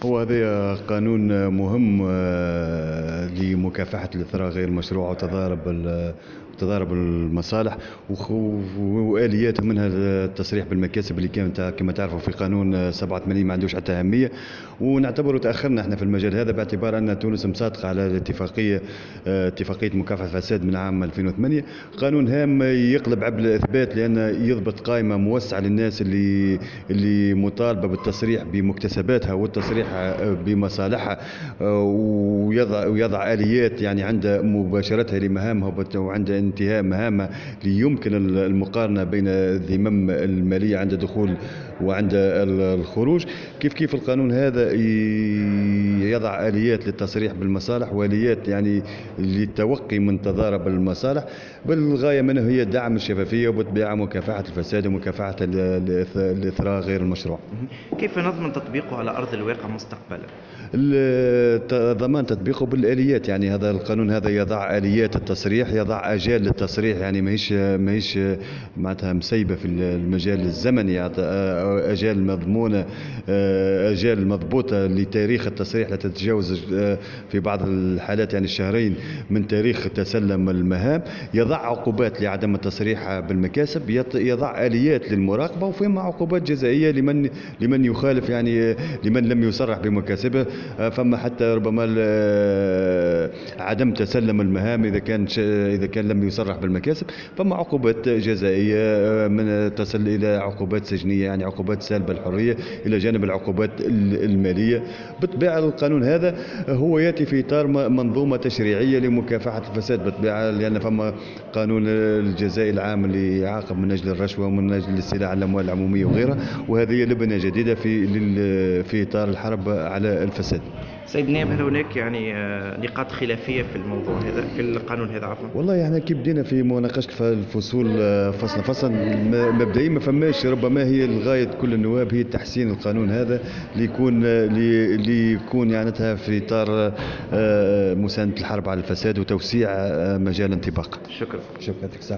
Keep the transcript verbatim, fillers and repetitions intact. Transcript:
هو هذا قانون مهم آه، لمكافحة الإثراء غير المشروع وتضارب ال- وتضارب المصالح وخ- وآلياته منها التصريح بالمكاسب اللي كان تع- كما تعرفوا في قانون سبعة وثمانين ما عندوش حتى أهمية. ونعتبر تأخرنا احنا في المجال هذا باعتبار أن تونس مصادقة على الاتفاقية آه، اتفاقية مكافحة الفساد من عام ألفين وثمانية. قانون هام يقلب عبء الإثبات لأن يضبط قائمة موسعة للناس اللي اللي مطالبة بالتصريح بمكتسباتها والتصريح بمصالحها، آه، ويضع ويضع آليات يعني عند مباشرتها لمهامها وبت- وعند انتهاء مهامها ليمكن المقارنة بين الذمم المالية عند الدخول وعند الخروج. كيف كيف القانون هذا ي- يضع آليات للتصريح بالمصالح وآليات يعني للتوقي من تضارب المصالح، بالغاية منه هي دعم الشفافية وبالطبيعة مكافحة الفساد ومكافحة ال- الإث- الإثراء غير المشروع. كيف نضمن تطبيقه على أرض الواقع مستقبلا؟ ال- ضمان تطبيقه بالآليات. يعني هذا القانون هذا يضع آليات التصريح، يضع أجال للتصريح، يعني ماهيش ماهيش معناتها مسيبة في المجال الزمني، يعطي أجال مضمونة، أجال مضبوطة لتاريخ التصريح لا تتجاوز آه، في بعض الحالات يعني الشهرين من تاريخ تسلم المهام. يضع عقوبات لعدم التصريح بالمكاسب، يط- يضع آليات للمراقبة، وفيما عقوبات جزائية لمن لمن يخالف، يعني لمن لم يصرح بمكاسبه. آه، فما حتى ربما ال- آه، عدم تسلم المهام اذا كان ش- اذا كان لم يصرح بالمكاسب، فما عقوبات جزائيه آه، من تصل الى عقوبات سجنيه، يعني عقوبات سالبه الحريه الى جانب العقوبات ال- الماليه. بالطبيعه القانون هذا هو ياتي في اطار م- منظومه تشريعيه لمكافحه الفساد بالطبيعه، لان فما قانون الجزائي العام اللي يعاقب من اجل الرشوه ومن اجل الاستيلاء على الاموال العموميه وغيرها، وهذه هي لبنه جديده في لل- في اطار الحرب على الفساد. سيد نائب، هل هناك يعني آه، نقاط خلافية في الموضوع هذا، في القانون هذا عفوا؟ والله احنا كي بدينا في مناقشه الف- الفصول آه، فصل فصل م- مبدئيا ما فماش، ربما هي الغايه كل النواب هي تحسين القانون هذا ليكون آه، لي- ليكون يعني في اطار آه، مسانده الحرب على الفساد وتوسيع آه، مجال انطباق. شكرا. شكرا لك.